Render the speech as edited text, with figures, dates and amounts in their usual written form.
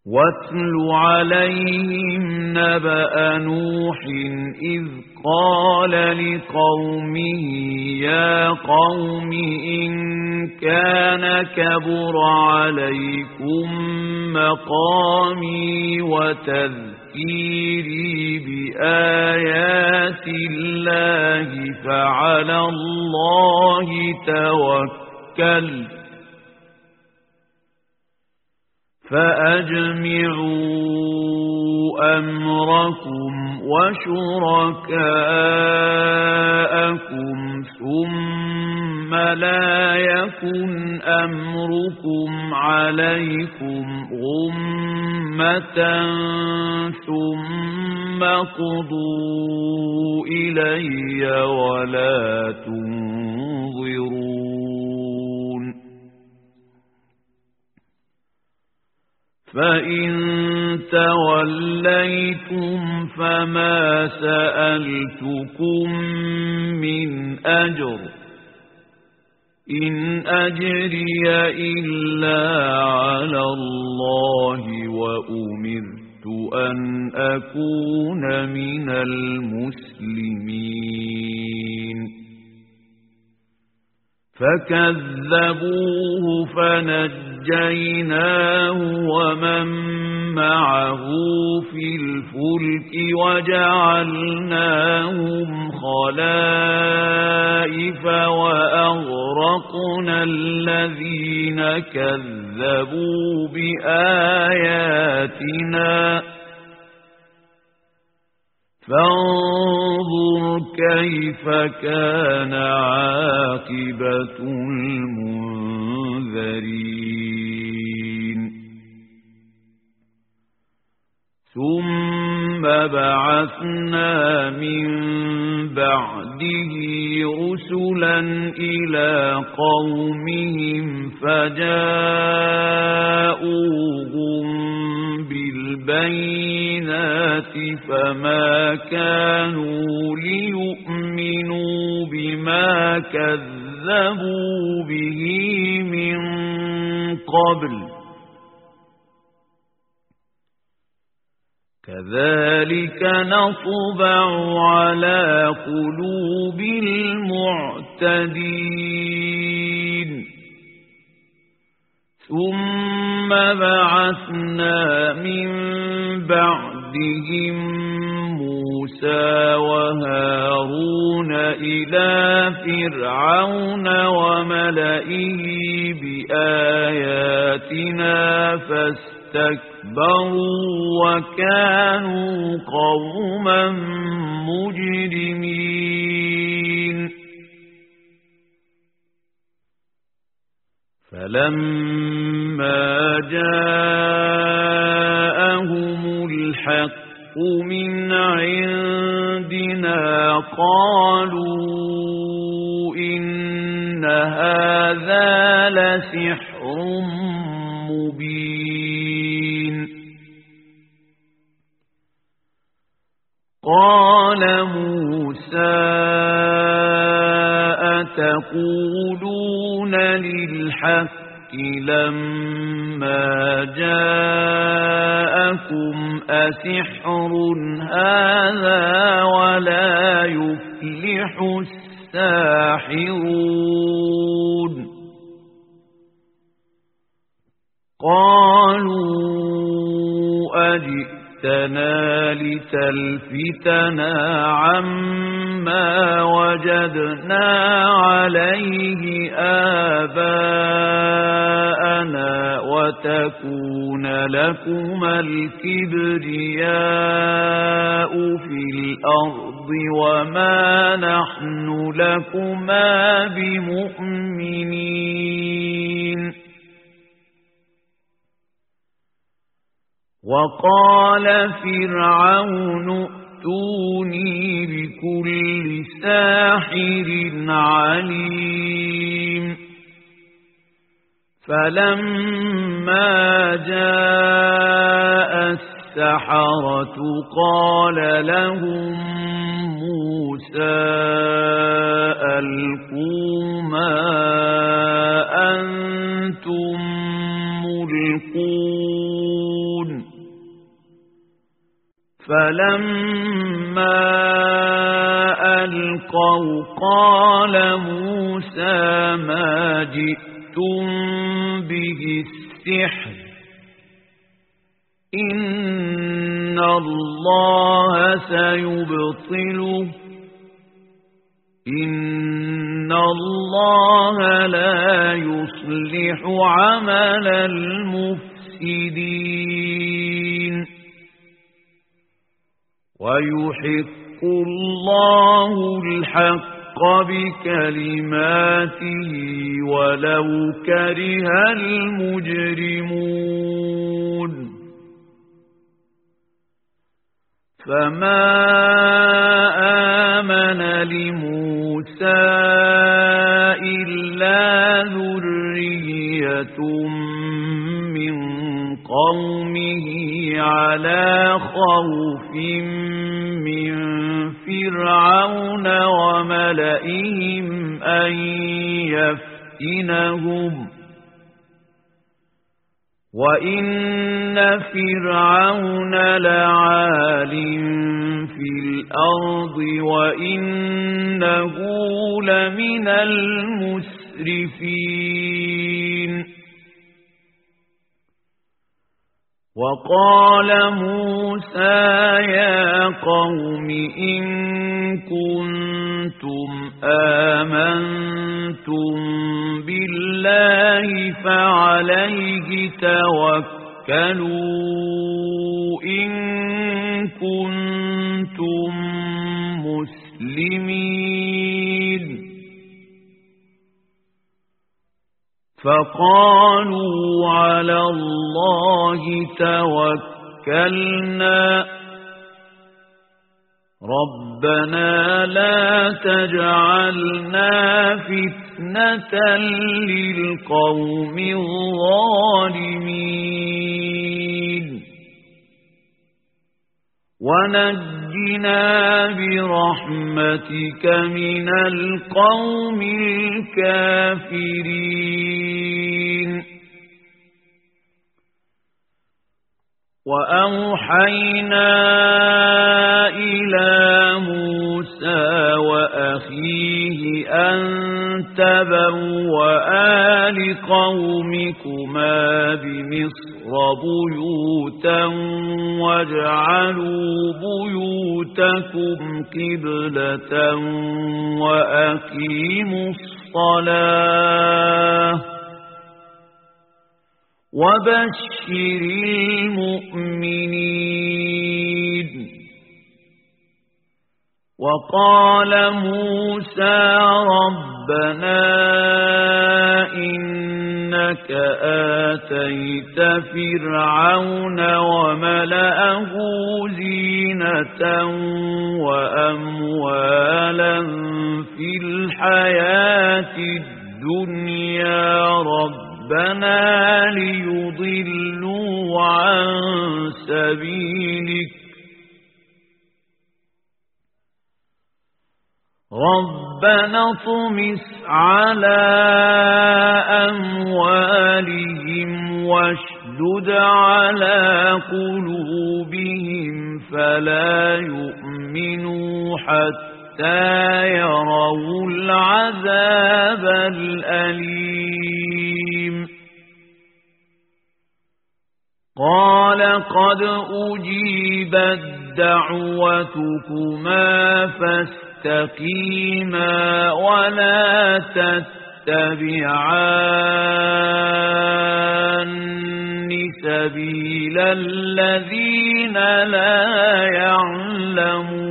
واتل عليهم نبأ نوح إذ قال لقومه يا قوم إن كان كبر عليكم مقامي وتذكيري بآيات الله فعلى الله توكلت فأجمعوا أمركم وشركاءكم ثم لا يكن أمركم عليكم غمة ثم قضوا إلي ولا تنظرون فإن توليتم فما سألتكم من أجر إن أجري إلا على الله وأمرت أن أكون من المسلمين فكذبوه فنجيناه ومن معه في الفلك وجعلناهم خلائف وأغرقنا الذين كذبوا بآياتنا فانظر كيف كان عاقبة المنذرين ثم بعثنا من بعده رسلا إلى قومهم فجاءوهم بالبينات فما كانوا ليؤمنوا بما كذبوا به من قبل كذلك نطبع على قلوب المعتدين ثم بعثنا من بعدهم موسى وهارون إلى فرعون وملئه بآياتنا فاستكبروا وكانوا قوما مجرمين فلما جاءهم الحق من عندنا قالوا إن هذا لسحر مبين قال موسى أتقولون للحق لما جاءكم أسحر هذا ولا يفلح الساحرون قالوا أجئتنا لتلفتنا عما وجدنا عليه آباءنا وتكون لكما الكبرياء في الأرض وما نحن لكما بمؤمنين وقال فرعون ائتوني بكل ساحر عليم فلما جاء السحرة قال لهم موسى ألقوا ما أنتم ملقون فلما ألقوا قال موسى ما جئتم به السحر إن الله سيبطله إن الله لا يصلح عمل المفسدين ويحق الله الحق بكلماته ولو كره المجرمون فما آمن لموسى إلا ذرية من قومه على خوف من فرعون وملئهم أن يفتنهم وإن فرعون لعال في الأرض وإنه لمن المسرفين وقال موسى يا قوم إن كنتم آمنتم بالله فعليه توكلوا إن كنتم مسلمين فقالوا على الله توكلنا ربنا لا تجعلنا فتنة للقوم الظالمين ونجنا برحمتك من القوم الكافرين وأوحينا إلى موسى وأخيه أن تبوأ لقومكما بمصر بيوتا واجعلوا بيوتكم قبلة وأقيموا الصلاة وبشر المؤمنين وقال موسى ربنا إنك آتيت فرعون وملأه زينة وأموالا في الحياة الدنيا ربنا ليضلوا عن سبيلك ربنا اطمس على أموالهم واشدد على قلوبهم فلا يؤمنوا حتى يروا العذاب الأليم قال قد أجيبت دعوتكما فاستقيما ولا تتبعان سبيل الذين لا يعلمون